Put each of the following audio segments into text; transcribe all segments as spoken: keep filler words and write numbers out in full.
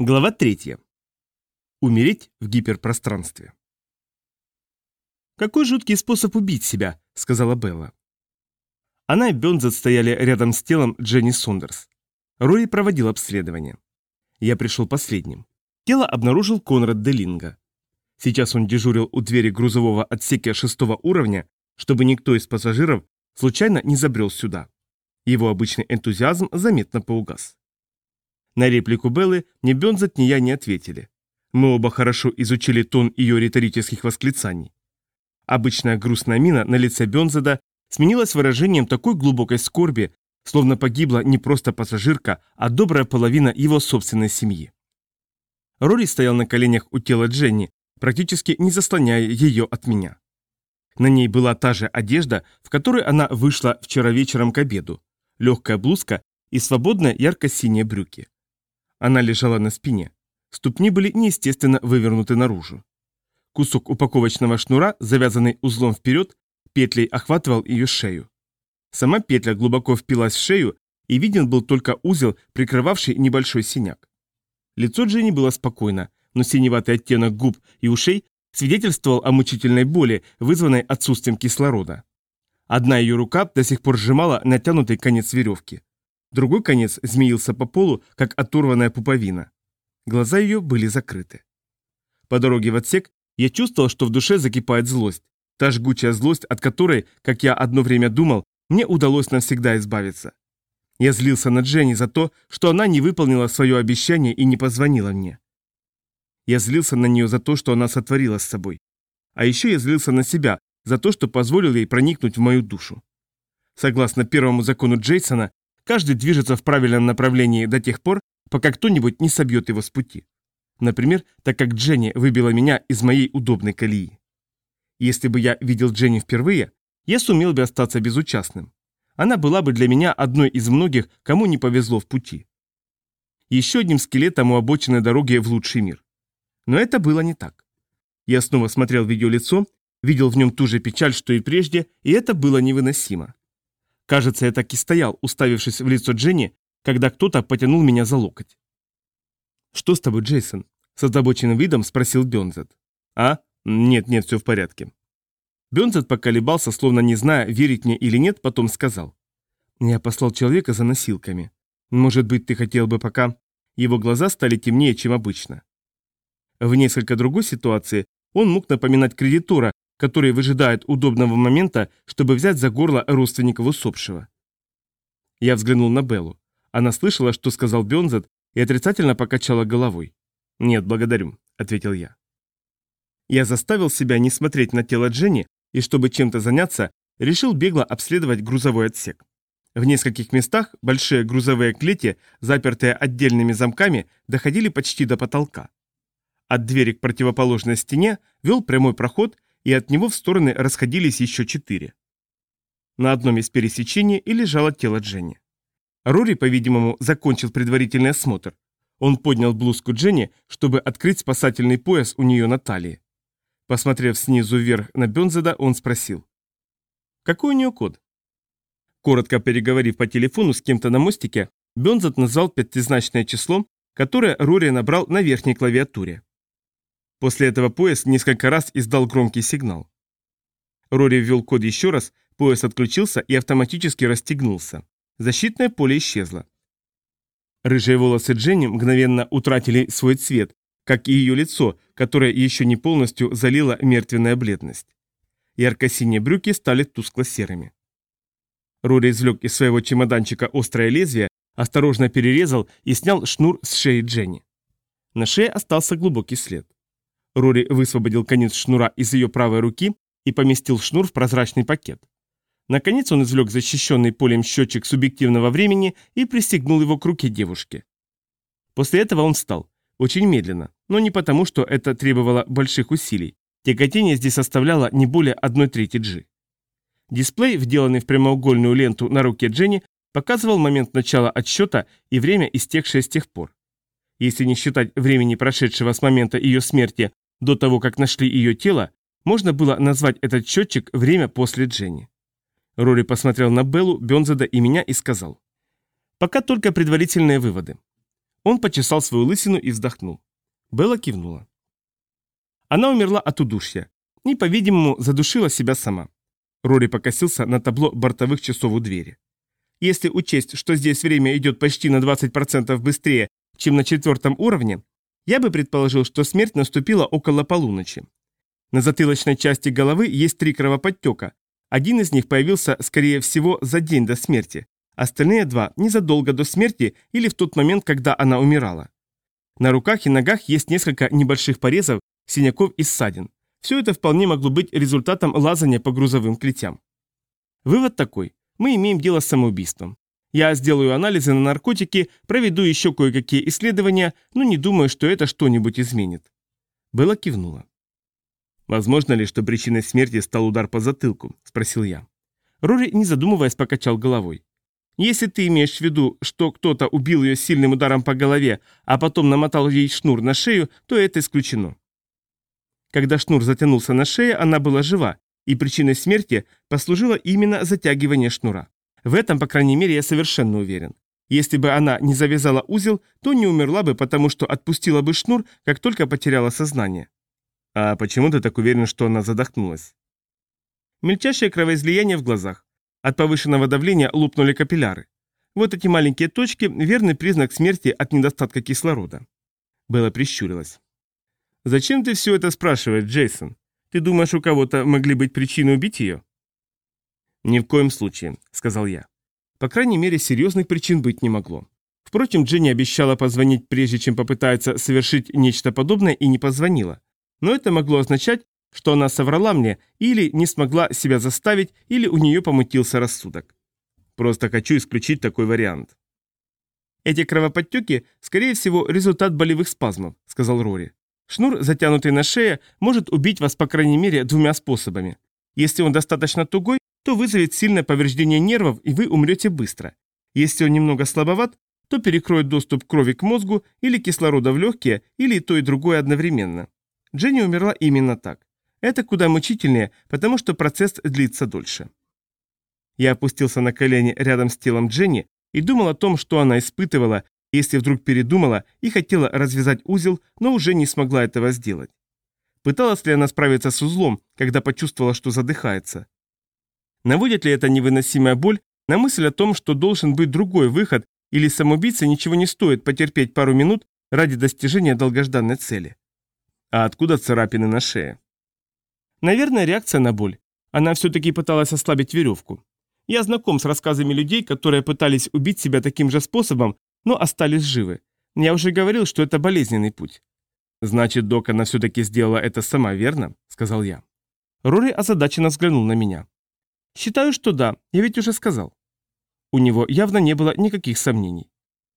Глава третья. Умереть в гиперпространстве. «Какой жуткий способ убить себя», — сказала Белла. Она и Бёрнзет стояли рядом с телом Дженни Сондерс. Рори проводил обследование. Я пришел последним. Тело обнаружил Конрад Делинга. Сейчас он дежурил у двери грузового отсека шестого уровня, чтобы никто из пассажиров случайно не забрел сюда. Его обычный энтузиазм заметно поугас. На реплику Беллы ни Бёрнзет, ни я не ответили. Мы оба хорошо изучили тон ее риторических восклицаний. Обычная грустная мина на лице Бёрнзета сменилась выражением такой глубокой скорби, словно погибла не просто пассажирка, а добрая половина его собственной семьи. Рори стоял на коленях у тела Дженни, практически не заслоняя ее от меня. На ней была та же одежда, в которой она вышла вчера вечером к обеду, легкая блузка и свободные ярко-синие брюки. Она лежала на спине. Ступни были неестественно вывернуты наружу. Кусок упаковочного шнура, завязанный узлом вперед, петлей охватывал ее шею. Сама петля глубоко впилась в шею, и виден был только узел, прикрывавший небольшой синяк. Лицо Дженни было спокойно, но синеватый оттенок губ и ушей свидетельствовал о мучительной боли, вызванной отсутствием кислорода. Одна ее рука до сих пор сжимала натянутый конец веревки. Другой конец змеился по полу, как оторванная пуповина. Глаза ее были закрыты. По дороге в отсек я чувствовал, что в душе закипает злость. Та жгучая злость, от которой, как я одно время думал, мне удалось навсегда избавиться. Я злился на Дженни за то, что она не выполнила свое обещание и не позвонила мне. Я злился на нее за то, что она сотворила с собой. А еще я злился на себя за то, что позволил ей проникнуть в мою душу. Согласно первому закону Джейсона, каждый движется в правильном направлении до тех пор, пока кто-нибудь не собьет его с пути. Например, так как Дженни выбила меня из моей удобной колеи. Если бы я видел Дженни впервые, я сумел бы остаться безучастным. Она была бы для меня одной из многих, кому не повезло в пути. Еще одним скелетом у обочины дороги в лучший мир. Но это было не так. Я снова смотрел в ее лицо, видел в нем ту же печаль, что и прежде, и это было невыносимо. Кажется, я так и стоял, уставившись в лицо Дженни, когда кто-то потянул меня за локоть. «Что с тобой, Джейсон?» — с озабоченным видом спросил Бёрнзет. «А? Нет, нет, все в порядке». Бёрнзет поколебался, словно не зная, верить мне или нет, потом сказал. «Я послал человека за носилками. Может быть, ты хотел бы пока...» Его глаза стали темнее, чем обычно. В несколько другой ситуации он мог напоминать кредитора, который выжидает удобного момента, чтобы взять за горло родственников усопшего. Я взглянул на Беллу. Она слышала, что сказал Бёрнзет, и отрицательно покачала головой. «Нет, благодарю», — ответил я. Я заставил себя не смотреть на тело Дженни, и чтобы чем-то заняться, решил бегло обследовать грузовой отсек. В нескольких местах большие грузовые клети, запертые отдельными замками, доходили почти до потолка. От двери к противоположной стене вел прямой проход, и от него в стороны расходились еще четыре. На одном из пересечений и лежало тело Дженни. Рори, по-видимому, закончил предварительный осмотр. Он поднял блузку Дженни, чтобы открыть спасательный пояс у нее на талии. Посмотрев снизу вверх на Бёрнзета, он спросил. «Какой у нее код?» Коротко переговорив по телефону с кем-то на мостике, Бёрнзет назвал пятизначное число, которое Рори набрал на верхней клавиатуре. После этого пояс несколько раз издал громкий сигнал. Рори ввел код еще раз, пояс отключился и автоматически расстегнулся. Защитное поле исчезло. Рыжие волосы Дженни мгновенно утратили свой цвет, как и ее лицо, которое еще не полностью залила мертвенная бледность. Ярко-синие брюки стали тускло-серыми. Рори извлек из своего чемоданчика острое лезвие, осторожно перерезал и снял шнур с шеи Дженни. На шее остался глубокий след. Рори высвободил конец шнура из ее правой руки и поместил шнур в прозрачный пакет. Наконец он извлек защищенный полем счетчик субъективного времени и пристегнул его к руке девушки. После этого он встал, очень медленно, но не потому, что это требовало больших усилий. Тяготение здесь составляло не более одной трети джи. Дисплей, вделанный в прямоугольную ленту на руке Дженни, показывал момент начала отсчета и время, истекшее с тех пор. Если не считать времени, прошедшего с момента ее смерти до того, как нашли ее тело, можно было назвать этот счетчик «время после Дженни». Рори посмотрел на Беллу, Бёрнзета и меня и сказал. «Пока только предварительные выводы. Он почесал свою лысину и вздохнул. Белла кивнула. Она умерла от удушья и, по-видимому, задушила себя сама. Рори покосился на табло бортовых часов у двери. Если учесть, что здесь время идет почти на двадцать процентов быстрее, чем на четвертом уровне, я бы предположил, что смерть наступила около полуночи. На затылочной части головы есть три кровоподтека. Один из них появился, скорее всего, за день до смерти. Остальные два незадолго до смерти или в тот момент, когда она умирала. На руках и ногах есть несколько небольших порезов, синяков и ссадин. Все это вполне могло быть результатом лазания по грузовым клетям. Вывод такой. Мы имеем дело с самоубийством. Я сделаю анализы на наркотики, проведу еще кое-какие исследования, но не думаю, что это что-нибудь изменит. Белла кивнула. «Возможно ли, что причиной смерти стал удар по затылку?» – спросил я. Рори, не задумываясь, покачал головой. «Если ты имеешь в виду, что кто-то убил ее сильным ударом по голове, а потом намотал ей шнур на шею, то это исключено. Когда шнур затянулся на шее, она была жива, и причиной смерти послужило именно затягивание шнура. В этом, по крайней мере, я совершенно уверен. Если бы она не завязала узел, то не умерла бы, потому что отпустила бы шнур, как только потеряла сознание». «А почему ты так уверен, что она задохнулась?» Мельчайшее кровоизлияние в глазах. От повышенного давления лопнули капилляры. Вот эти маленькие точки – верный признак смерти от недостатка кислорода. Белла прищурилась. «Зачем ты все это спрашиваешь, Джейсон? Ты думаешь, у кого-то могли быть причины убить ее?» «Ни в коем случае», – сказал я. По крайней мере, серьезных причин быть не могло. Впрочем, Дженни обещала позвонить, прежде чем попытается совершить нечто подобное, и не позвонила. Но это могло означать, что она соврала мне или не смогла себя заставить, или у нее помутился рассудок. Просто хочу исключить такой вариант. «Эти кровоподтеки, скорее всего, результат болевых спазмов», — сказал Рори. «Шнур, затянутый на шее, может убить вас по крайней мере двумя способами. Если он достаточно тугой, то вызовет сильное повреждение нервов, и вы умрете быстро. Если он немного слабоват, то перекроет доступ крови к мозгу или кислорода в легкие, или и то и другое одновременно. Дженни умерла именно так. Это куда мучительнее, потому что процесс длится дольше». Я опустился на колени рядом с телом Дженни и думал о том, что она испытывала, если вдруг передумала и хотела развязать узел, но уже не смогла этого сделать. Пыталась ли она справиться с узлом, когда почувствовала, что задыхается? Наводит ли это невыносимая боль на мысль о том, что должен быть другой выход, или самоубийце ничего не стоит потерпеть пару минут ради достижения долгожданной цели? А откуда царапины на шее? Наверное, реакция на боль. Она все-таки пыталась ослабить веревку. Я знаком с рассказами людей, которые пытались убить себя таким же способом, но остались живы. Я уже говорил, что это болезненный путь. «Значит, док, она все-таки сделала это сама, верно?» – сказал я. Рори озадаченно взглянул на меня. «Считаю, что да, я ведь уже сказал». У него явно не было никаких сомнений.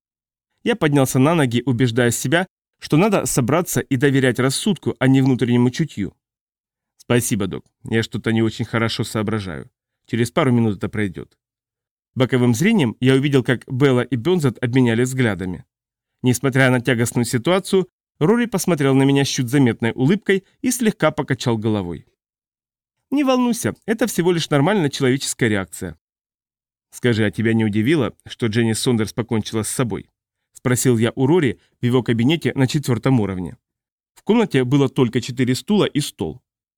Я поднялся на ноги, убеждая себя, что надо собраться и доверять рассудку, а не внутреннему чутью. «Спасибо, док, я что-то не очень хорошо соображаю. Через пару минут это пройдет». Боковым зрением я увидел, как Белла и Бёнзет обменялись взглядами. Несмотря на тягостную ситуацию, Рори посмотрел на меня с чуть заметной улыбкой и слегка покачал головой. «Не волнуйся, это всего лишь нормальная человеческая реакция». «Скажи, а тебя не удивило, что Дженни Сондерс покончила с собой?» – спросил я у Рори в его кабинете на четвертом уровне. В комнате было только четыре стула и стол.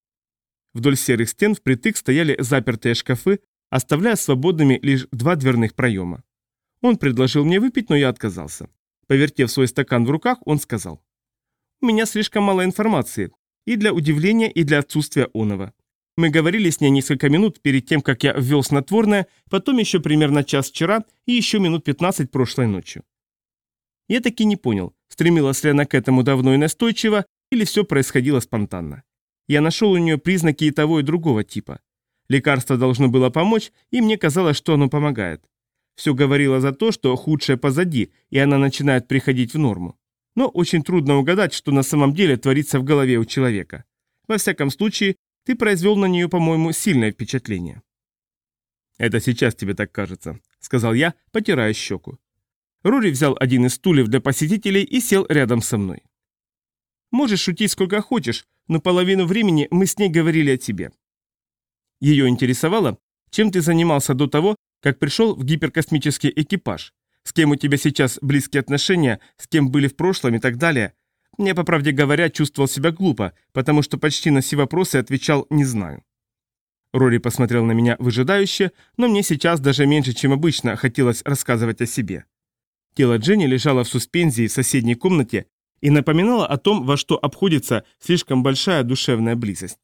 Вдоль серых стен впритык стояли запертые шкафы, оставляя свободными лишь два дверных проема. Он предложил мне выпить, но я отказался. Повертев свой стакан в руках, он сказал: «У меня слишком мало информации, и для удивления, и для отсутствия оного. Мы говорили с ней несколько минут перед тем, как я ввел снотворное, потом еще примерно час вчера и еще минут пятнадцать прошлой ночью». Я таки не понял, стремилась ли она к этому давно и настойчиво, или все происходило спонтанно. Я нашел у нее признаки и того, и другого типа. Лекарство должно было помочь, и мне казалось, что оно помогает. Все говорило за то, что худшее позади, и она начинает приходить в норму. Но очень трудно угадать, что на самом деле творится в голове у человека. Во всяком случае, ты произвел на нее, по-моему, сильное впечатление. «Это сейчас тебе так кажется», — сказал я, потирая щеку. Рори взял один из стульев для посетителей и сел рядом со мной. «Можешь шутить сколько хочешь, но половину времени мы с ней говорили о тебе. Ее интересовало, чем ты занимался до того, как пришел в гиперкосмический экипаж, с кем у тебя сейчас близкие отношения, с кем были в прошлом и так далее, я, по правде говоря, чувствовал себя глупо, потому что почти на все вопросы отвечал «не знаю». Рори посмотрел на меня выжидающе, но мне сейчас даже меньше, чем обычно, хотелось рассказывать о себе. Тело Дженни лежало в суспензии в соседней комнате и напоминало о том, во что обходится слишком большая душевная близость.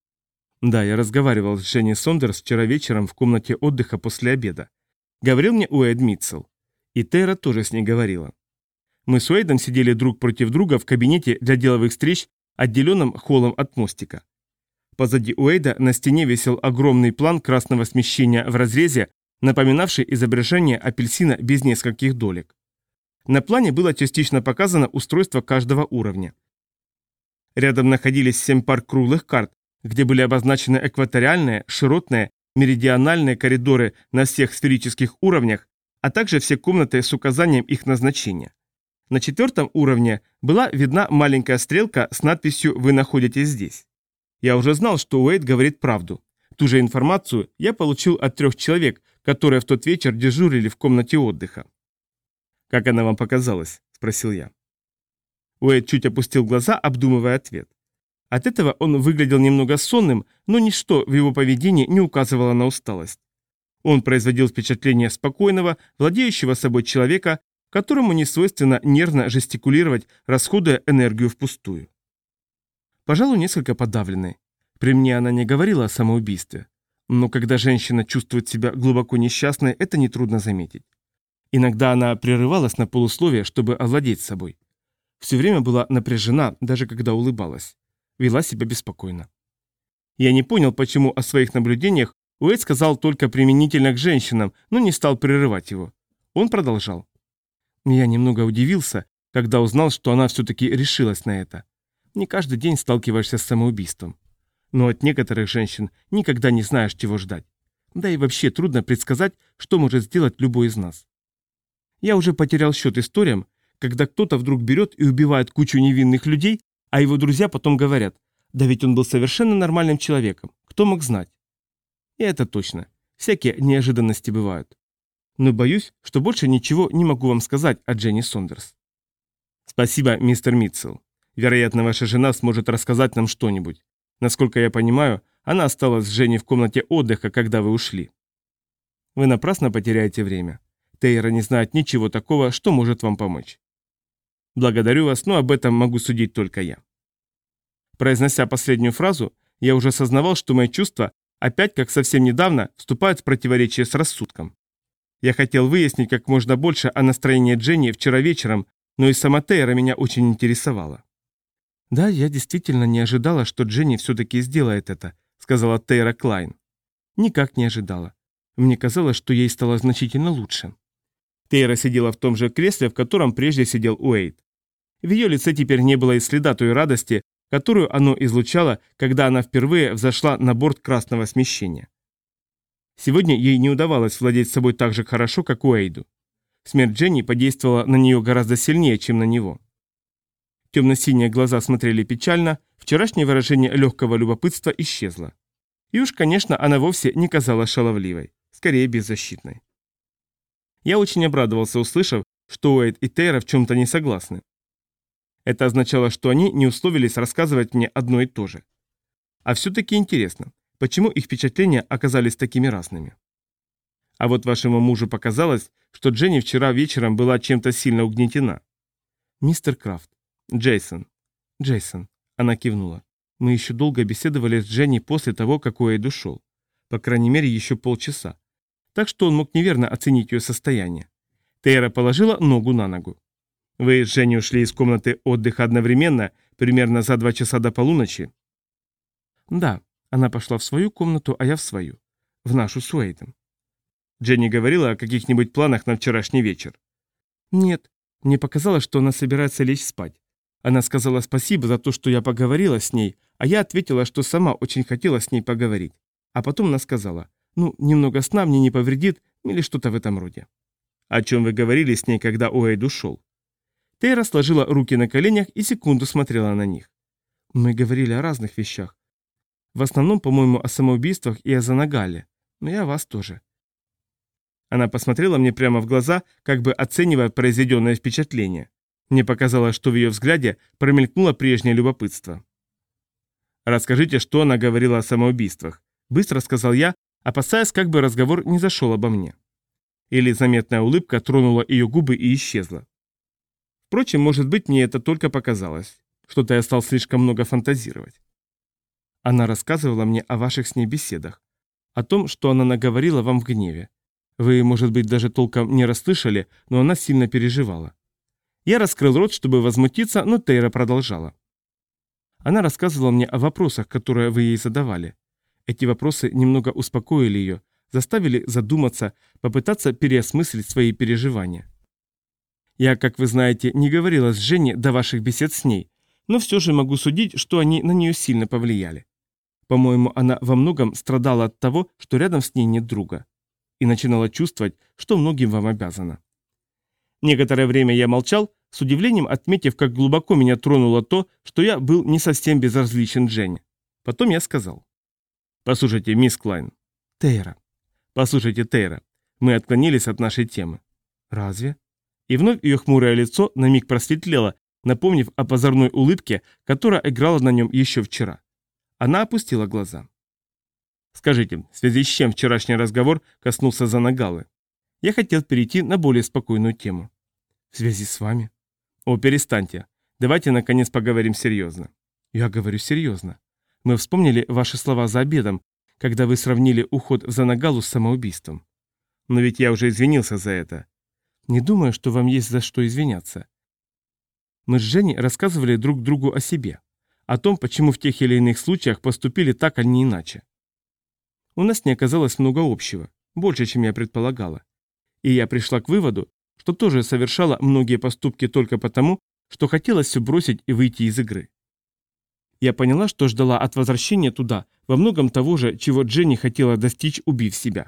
Да, я разговаривал с Дженни Сондерс вчера вечером в комнате отдыха после обеда. Говорил мне Уэйд Митчелл. И Тейра тоже с ней говорила. Мы с Уэйдом сидели друг против друга в кабинете для деловых встреч, отделенном холлом от мостика. Позади Уэйда на стене висел огромный план красного смещения в разрезе, напоминавший изображение апельсина без нескольких долек. На плане было частично показано устройство каждого уровня. Рядом находились семь пар круглых карт, где были обозначены экваториальные, широтные, меридиональные коридоры на всех сферических уровнях, а также все комнаты с указанием их назначения. На четвертом уровне была видна маленькая стрелка с надписью «Вы находитесь здесь». Я уже знал, что Уэйд говорит правду. Ту же информацию я получил от трех человек, которые в тот вечер дежурили в комнате отдыха. «Как она вам показалась?» – спросил я. Уэйд чуть опустил глаза, обдумывая ответ. От этого он выглядел немного сонным, но ничто в его поведении не указывало на усталость. Он производил впечатление спокойного, владеющего собой человека, которому не свойственно нервно жестикулировать, расходуя энергию впустую. Пожалуй, несколько подавленной. При мне она не говорила о самоубийстве. Но когда женщина чувствует себя глубоко несчастной, это нетрудно заметить. Иногда она прерывалась на полусловие, чтобы овладеть собой. Все время была напряжена, даже когда улыбалась. Вела себя беспокойно. Я не понял, почему о своих наблюдениях Уэйд сказал только применительно к женщинам, но не стал прерывать его. Он продолжал. Я немного удивился, когда узнал, что она все-таки решилась на это. Не каждый день сталкиваешься с самоубийством. Но от некоторых женщин никогда не знаешь, чего ждать. Да и вообще трудно предсказать, что может сделать любой из нас. Я уже потерял счет историям, когда кто-то вдруг берет и убивает кучу невинных людей, а его друзья потом говорят, да ведь он был совершенно нормальным человеком, кто мог знать? И это точно, всякие неожиданности бывают. Но боюсь, что больше ничего не могу вам сказать о Дженни Сондерс. Спасибо, мистер Митчелл. Вероятно, ваша жена сможет рассказать нам что-нибудь. Насколько я понимаю, она осталась с Женей в комнате отдыха, когда вы ушли. Вы напрасно потеряете время. Тейра не знает ничего такого, что может вам помочь. Благодарю вас, но об этом могу судить только я. Произнося последнюю фразу, я уже осознавал, что мои чувства опять, как совсем недавно, вступают в противоречие с рассудком. Я хотел выяснить как можно больше о настроении Дженни вчера вечером, но и сама Тейра меня очень интересовала. «Да, я действительно не ожидала, что Дженни все-таки сделает это», — сказала Тейра Клайн. «Никак не ожидала. Мне казалось, что ей стало значительно лучше». Тейра сидела в том же кресле, в котором прежде сидел Уэйд. В ее лице теперь не было и следа той радости, которую оно излучало, когда она впервые взошла на борт красного смещения. Сегодня ей не удавалось владеть собой так же хорошо, как Уэйду. Смерть Дженни подействовала на нее гораздо сильнее, чем на него. Темно-синие глаза смотрели печально, вчерашнее выражение легкого любопытства исчезло. И уж, конечно, она вовсе не казалась шаловливой, скорее беззащитной. Я очень обрадовался, услышав, что Уэйд и Тейра в чем-то не согласны. Это означало, что они не условились рассказывать мне одно и то же. А все-таки интересно, почему их впечатления оказались такими разными. А вот вашему мужу показалось, что Дженни вчера вечером была чем-то сильно угнетена. Мистер Крафт. Джейсон. Джейсон. Она кивнула. Мы еще долго беседовали с Дженни после того, как Уэйд ушел. По крайней мере, еще полчаса. Так что он мог неверно оценить ее состояние. Тейра положила ногу на ногу. Вы с Женей ушли из комнаты отдыха одновременно, примерно за два часа до полуночи? Да, она пошла в свою комнату, а я в свою. В нашу с Уэйдом. Дженни говорила о каких-нибудь планах на вчерашний вечер? Нет, мне показалось, что она собирается лечь спать. Она сказала спасибо за то, что я поговорила с ней, а я ответила, что сама очень хотела с ней поговорить. А потом она сказала, ну, немного сна мне не повредит, или что-то в этом роде. О чем вы говорили с ней, когда Уэйд ушел? Тейра сложила руки на коленях и секунду смотрела на них. Мы говорили о разных вещах. В основном, по-моему, о самоубийствах и о Занагале. Но и о вас тоже. Она посмотрела мне прямо в глаза, как бы оценивая произведенное впечатление. Мне показалось, что в ее взгляде промелькнуло прежнее любопытство. «Расскажите, что она говорила о самоубийствах», — быстро сказал я, опасаясь, как бы разговор не зашел обо мне. Или заметная улыбка тронула ее губы и исчезла. Впрочем, может быть, мне это только показалось. Что-то я стал слишком много фантазировать. Она рассказывала мне о ваших с ней беседах, о том, что она наговорила вам в гневе. Вы, может быть, даже толком не расслышали, но она сильно переживала. Я раскрыл рот, чтобы возмутиться, но Тейра продолжала. Она рассказывала мне о вопросах, которые вы ей задавали. Эти вопросы немного успокоили ее, заставили задуматься, попытаться переосмыслить свои переживания. Я, как вы знаете, не говорила с Женей до ваших бесед с ней, но все же могу судить, что они на нее сильно повлияли. По-моему, она во многом страдала от того, что рядом с ней нет друга, и начинала чувствовать, что многим вам обязана. Некоторое время я молчал, с удивлением отметив, как глубоко меня тронуло то, что я был не совсем безразличен Жене. Потом я сказал. «Послушайте, мисс Клайн». «Тейра». «Послушайте, Тейра, мы отклонились от нашей темы». «Разве?» И вновь ее хмурое лицо на миг просветлело, напомнив о позорной улыбке, которая играла на нем еще вчера. Она опустила глаза. «Скажите, в связи с чем вчерашний разговор коснулся Занагалы? Я хотел перейти на более спокойную тему». «В связи с вами?» «О, перестаньте. Давайте, наконец, поговорим серьезно». «Я говорю серьезно. Мы вспомнили ваши слова за обедом, когда вы сравнили уход в Занагалу с самоубийством». «Но ведь я уже извинился за это». «Не думаю, что вам есть за что извиняться. Мы с Женей рассказывали друг другу о себе, о том, почему в тех или иных случаях поступили так, а не иначе. У нас не оказалось много общего, больше, чем я предполагала. И я пришла к выводу, что тоже совершала многие поступки только потому, что хотелось все бросить и выйти из игры. Я поняла, что ждала от возвращения туда во многом того же, чего Дженни хотела достичь, убив себя».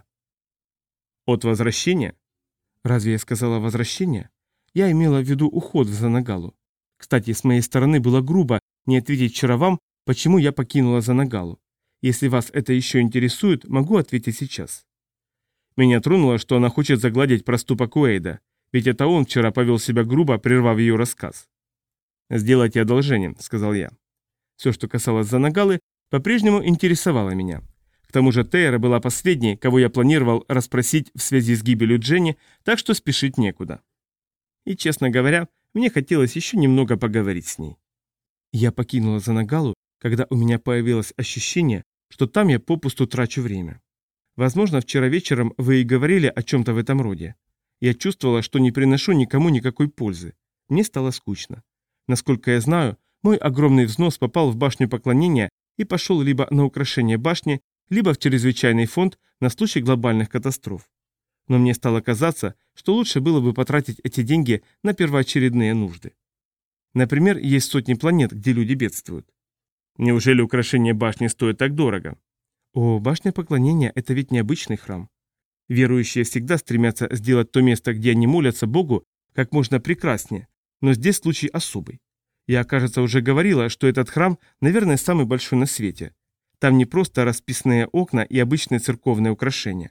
«От возвращения?» «Разве я сказала возвращение? Я имела в виду уход в Занагалу. Кстати, с моей стороны было грубо не ответить вчера вам, почему я покинула Занагалу. Если вас это еще интересует, могу ответить сейчас». Меня тронуло, что она хочет загладить проступок Уэйда, ведь это он вчера повел себя грубо, прервав ее рассказ. «Сделайте одолжение», — сказал я. Все, что касалось Занагалы, по-прежнему интересовало меня. К тому же Тейра была последней, кого я планировал расспросить в связи с гибелью Дженни, так что спешить некуда. И, честно говоря, мне хотелось еще немного поговорить с ней. Я покинула Занагалу, когда у меня появилось ощущение, что там я попусту трачу время. Возможно, вчера вечером вы и говорили о чем-то в этом роде. Я чувствовала, что не приношу никому никакой пользы. Мне стало скучно. Насколько я знаю, мой огромный взнос попал в башню поклонения и пошел либо на украшение башни, либо в чрезвычайный фонд на случай глобальных катастроф. Но мне стало казаться, что лучше было бы потратить эти деньги на первоочередные нужды. Например, есть сотни планет, где люди бедствуют. Неужели украшение башни стоит так дорого? О, башня поклонения – это ведь необычный храм. Верующие всегда стремятся сделать то место, где они молятся Богу, как можно прекраснее, но здесь случай особый. Я, кажется, уже говорила, что этот храм, наверное, самый большой на свете. Там не просто расписные окна и обычные церковные украшения.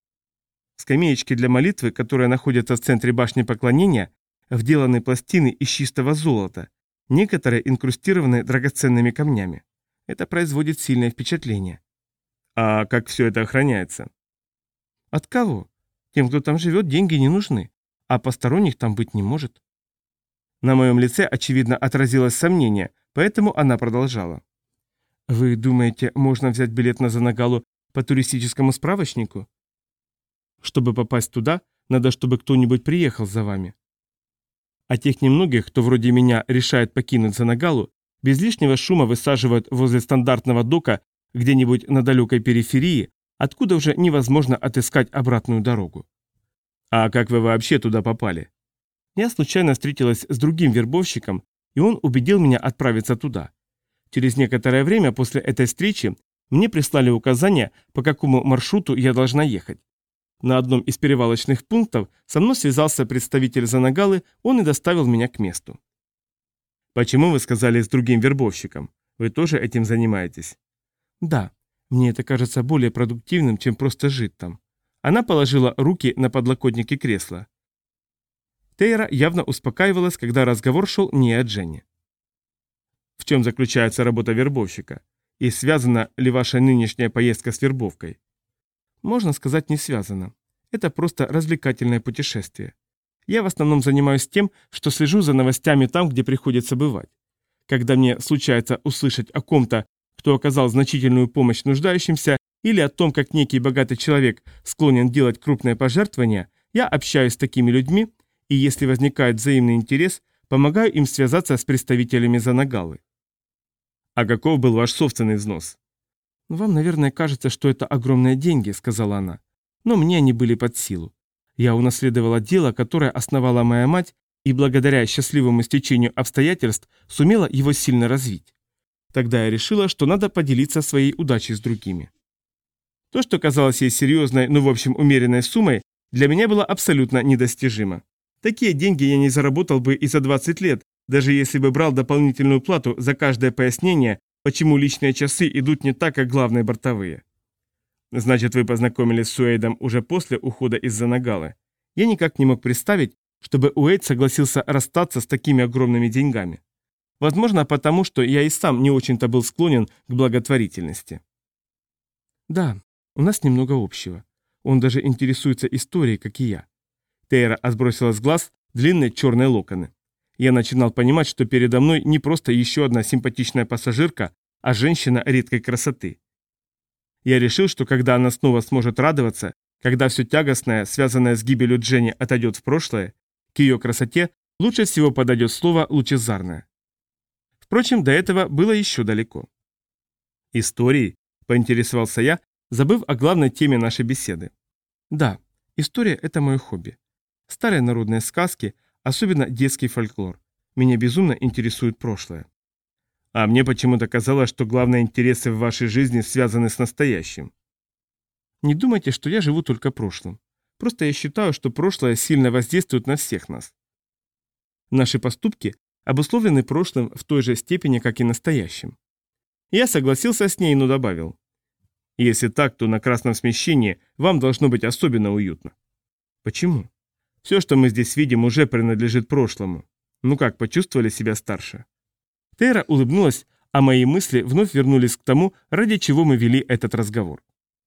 Скамеечки для молитвы, которые находятся в центре башни поклонения, вделаны пластины из чистого золота, некоторые инкрустированы драгоценными камнями. Это производит сильное впечатление. А как все это охраняется? От кого? Тем, кто там живет, деньги не нужны, а посторонних там быть не может. На моем лице, очевидно, отразилось сомнение, поэтому она продолжала. Вы думаете, можно взять билет на Занагалу по туристическому справочнику? Чтобы попасть туда, надо, чтобы кто-нибудь приехал за вами. А тех немногих, кто вроде меня решает покинуть Занагалу, без лишнего шума высаживают возле стандартного дока где-нибудь на далекой периферии, откуда уже невозможно отыскать обратную дорогу. А как вы вообще туда попали? Я случайно встретилась с другим вербовщиком, и он убедил меня отправиться туда. Через некоторое время после этой встречи мне прислали указания, по какому маршруту я должна ехать. На одном из перевалочных пунктов со мной связался представитель Занагалы, он и доставил меня к месту. Почему вы сказали с другим вербовщиком? Вы тоже этим занимаетесь? Да, мне это кажется более продуктивным, чем просто жить там. Она положила руки на подлокотники кресла. Тейра явно успокаивалась, когда разговор шел не о Дженни. В чем заключается работа вербовщика? И связана ли ваша нынешняя поездка с вербовкой? Можно сказать, не связано. Это просто развлекательное путешествие. Я в основном занимаюсь тем, что слежу за новостями там, где приходится бывать. Когда мне случается услышать о ком-то, кто оказал значительную помощь нуждающимся, или о том, как некий богатый человек склонен делать крупные пожертвования, я общаюсь с такими людьми, и если возникает взаимный интерес, помогаю им связаться с представителями Занагалы. А каков был ваш собственный взнос? Вам, наверное, кажется, что это огромные деньги, сказала она. Но мне они были под силу. Я унаследовала дело, которое основала моя мать, и благодаря счастливому стечению обстоятельств сумела его сильно развить. Тогда я решила, что надо поделиться своей удачей с другими. То, что казалось ей серьезной, но в общем умеренной суммой, для меня было абсолютно недостижимо. Такие деньги я не заработал бы и за двадцать лет, даже если бы брал дополнительную плату за каждое пояснение, почему личные часы идут не так, как главные бортовые. Значит, вы познакомились с Уэйдом уже после ухода из Занагалы. Я никак не мог представить, чтобы Уэйд согласился расстаться с такими огромными деньгами. Возможно, потому что я и сам не очень-то был склонен к благотворительности. Да, у нас немного общего. Он даже интересуется историей, как и я. Тейра отбросила с глаз длинные черные локоны. Я начинал понимать, что передо мной не просто еще одна симпатичная пассажирка, а женщина редкой красоты. Я решил, что когда она снова сможет радоваться, когда все тягостное, связанное с гибелью Дженни, отойдет в прошлое, к ее красоте лучше всего подойдет слово «лучезарное». Впрочем, до этого было еще далеко. «Истории?» – поинтересовался я, забыв о главной теме нашей беседы. «Да, история – это мое хобби. Старые народные сказки, особенно детский фольклор. Меня безумно интересует прошлое. А мне почему-то казалось, что главные интересы в вашей жизни связаны с настоящим. Не думайте, что я живу только прошлым. Просто я считаю, что прошлое сильно воздействует на всех нас. Наши поступки обусловлены прошлым в той же степени, как и настоящим». Я согласился с ней, но добавил. Если так, то на красном смещении вам должно быть особенно уютно. Почему? Все, что мы здесь видим, уже принадлежит прошлому. Ну как, почувствовали себя старше? Тейра улыбнулась, а мои мысли вновь вернулись к тому, ради чего мы вели этот разговор.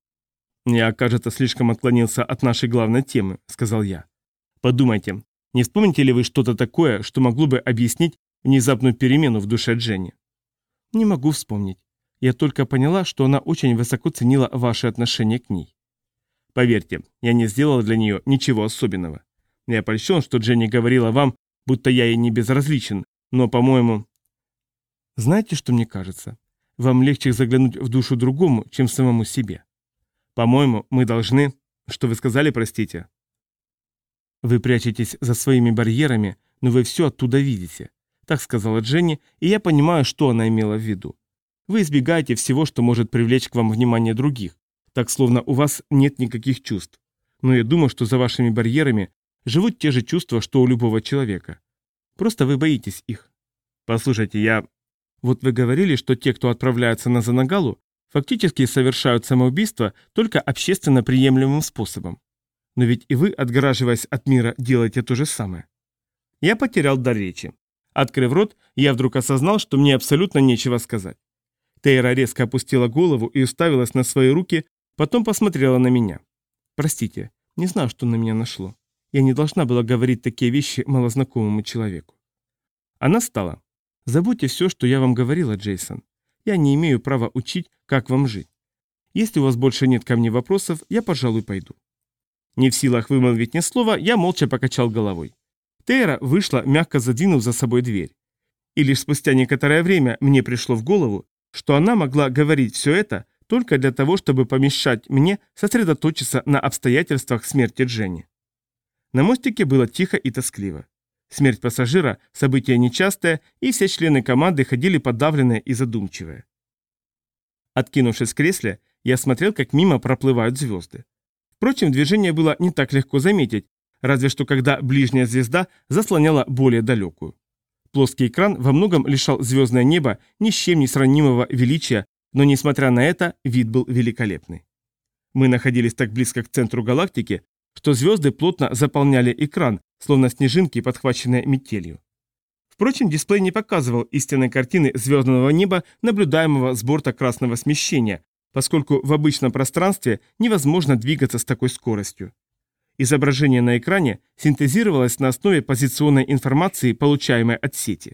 «Я, кажется, слишком отклонился от нашей главной темы», — сказал я. «Подумайте, не вспомните ли вы что-то такое, что могло бы объяснить внезапную перемену в душе Дженни?» «Не могу вспомнить. Я только поняла, что она очень высоко ценила ваши отношения к ней». «Поверьте, я не сделал для нее ничего особенного. Я польщен, что Дженни говорила вам, будто я ей не безразличен, но, по-моему...» «Знаете, что мне кажется? Вам легче заглянуть в душу другому, чем самому себе. По-моему, мы должны... Что вы сказали, простите?» «Вы прячетесь за своими барьерами, но вы все оттуда видите», — так сказала Дженни, и я понимаю, что она имела в виду. «Вы избегаете всего, что может привлечь к вам внимание других, так словно у вас нет никаких чувств. Но я думаю, что за вашими барьерами живут те же чувства, что у любого человека. Просто вы боитесь их». «Послушайте, я...» «Вот вы говорили, что те, кто отправляются на Занагалу, фактически совершают самоубийство только общественно приемлемым способом. Но ведь и вы, отгораживаясь от мира, делаете то же самое». Я потерял дар речи. Открыв рот, я вдруг осознал, что мне абсолютно нечего сказать. Тейра резко опустила голову и уставилась на свои руки, потом посмотрела на меня. «Простите, не знаю, что на меня нашло. Я не должна была говорить такие вещи малознакомому человеку». Она встала. «Забудьте все, что я вам говорила, Джейсон. Я не имею права учить, как вам жить. Если у вас больше нет ко мне вопросов, я, пожалуй, пойду». Не в силах вымолвить ни слова, я молча покачал головой. Тейра вышла, мягко задвинув за собой дверь. И лишь спустя некоторое время мне пришло в голову, что она могла говорить все это только для того, чтобы помешать мне сосредоточиться на обстоятельствах смерти Дженни. На мостике было тихо и тоскливо. Смерть пассажира – событие нечастое, и все члены команды ходили подавленные и задумчивые. Откинувшись в кресле, я смотрел, как мимо проплывают звезды. Впрочем, движение было не так легко заметить, разве что когда ближняя звезда заслоняла более далекую. Плоский экран во многом лишал звездное небо ни с чем не сравнимого величия, но, несмотря на это, вид был великолепный. Мы находились так близко к центру галактики, что звезды плотно заполняли экран, словно снежинки, подхваченные метелью. Впрочем, дисплей не показывал истинной картины звездного неба, наблюдаемого с борта красного смещения, поскольку в обычном пространстве невозможно двигаться с такой скоростью. Изображение на экране синтезировалось на основе позиционной информации, получаемой от сети.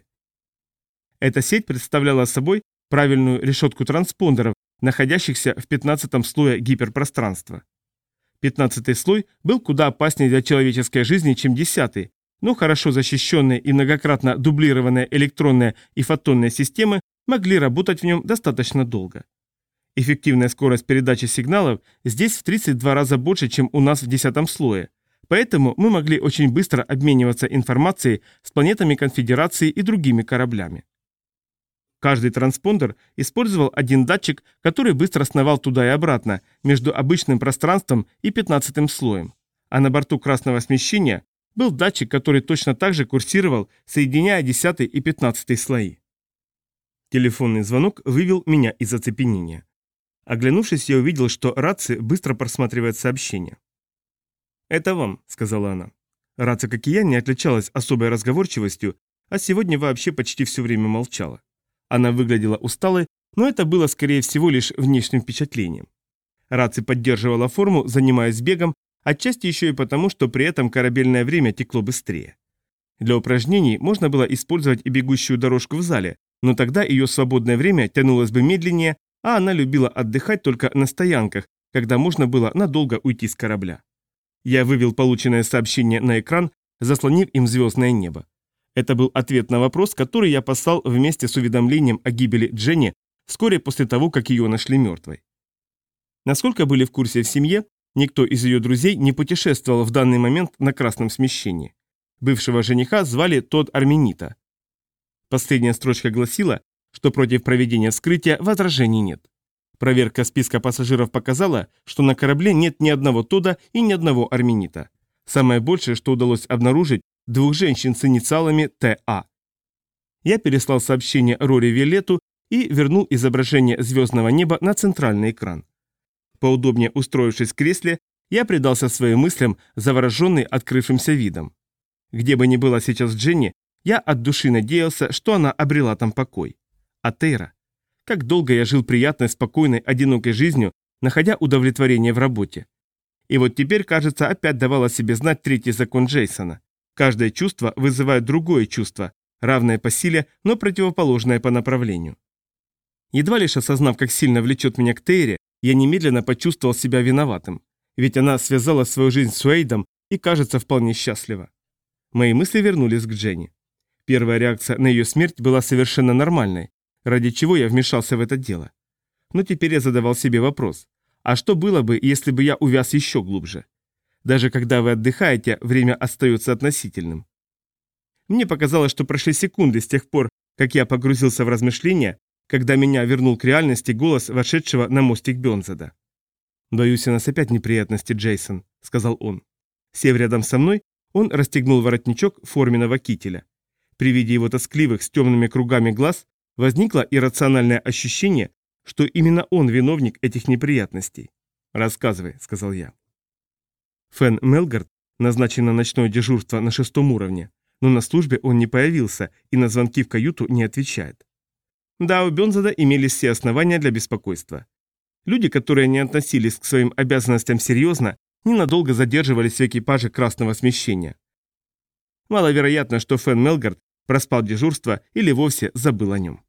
Эта сеть представляла собой правильную решетку транспондеров, находящихся в пятнадцатом слое гиперпространства. Пятнадцатый слой был куда опаснее для человеческой жизни, чем десятый, но хорошо защищенные и многократно дублированные электронные и фотонные системы могли работать в нем достаточно долго. Эффективная скорость передачи сигналов здесь в тридцать два раза больше, чем у нас в десятом слое, поэтому мы могли очень быстро обмениваться информацией с планетами Конфедерации и другими кораблями. Каждый транспондер использовал один датчик, который быстро сновал туда и обратно, между обычным пространством и пятнадцатым слоем. А на борту красного смещения был датчик, который точно так же курсировал, соединяя десятый и пятнадцатый слои. Телефонный звонок вывел меня из оцепенения. Оглянувшись, я увидел, что рация быстро просматривает сообщение. «Это вам», — сказала она. Рация, как и я, не отличалась особой разговорчивостью, а сегодня вообще почти все время молчала. Она выглядела усталой, но это было, скорее всего, лишь внешним впечатлением. Раци поддерживала форму, занимаясь бегом, отчасти еще и потому, что при этом корабельное время текло быстрее. Для упражнений можно было использовать и бегущую дорожку в зале, но тогда ее свободное время тянулось бы медленнее, а она любила отдыхать только на стоянках, когда можно было надолго уйти с корабля. Я вывел полученное сообщение на экран, заслонив им звездное небо. Это был ответ на вопрос, который я послал вместе с уведомлением о гибели Дженни вскоре после того, как ее нашли мертвой. Насколько были в курсе в семье, никто из ее друзей не путешествовал в данный момент на красном смещении. Бывшего жениха звали Тодд Арменита. Последняя строчка гласила, что против проведения вскрытия возражений нет. Проверка списка пассажиров показала, что на корабле нет ни одного Тодда и ни одного Арменита. Самое большее, что удалось обнаружить, двух женщин с инициалами Т А. Я переслал сообщение Рори Виолетту и вернул изображение звездного неба на центральный экран. Поудобнее устроившись в кресле, я предался своим мыслям, завороженный открывшимся видом. Где бы ни была сейчас Дженни, я от души надеялся, что она обрела там покой. А Тейра? Как долго я жил приятной, спокойной, одинокой жизнью, находя удовлетворение в работе. И вот теперь, кажется, опять давала себе знать третий закон Джейсона. Каждое чувство вызывает другое чувство, равное по силе, но противоположное по направлению. Едва лишь осознав, как сильно влечет меня к Тейре, я немедленно почувствовал себя виноватым. Ведь она связала свою жизнь с Уэйдом и, кажется, вполне счастлива. Мои мысли вернулись к Дженни. Первая реакция на ее смерть была совершенно нормальной, ради чего я вмешался в это дело. Но теперь я задавал себе вопрос, а что было бы, если бы я увяз еще глубже? Даже когда вы отдыхаете, время остается относительным. Мне показалось, что прошли секунды с тех пор, как я погрузился в размышления, когда меня вернул к реальности голос вошедшего на мостик Бёнзеда. «Боюсь, у нас опять неприятности, Джейсон», — сказал он. Сев рядом со мной, он расстегнул воротничок форменного кителя. При виде его тоскливых с темными кругами глаз возникло иррациональное ощущение, что именно он виновник этих неприятностей. «Рассказывай», — сказал я. Фен Мелгард назначен на ночное дежурство на шестом уровне, но на службе он не появился и на звонки в каюту не отвечает. Да, у Бёнзеда имелись все основания для беспокойства. Люди, которые не относились к своим обязанностям серьезно, ненадолго задерживались в экипаже красного смещения. Маловероятно, что Фен Мелгард проспал дежурство или вовсе забыл о нем.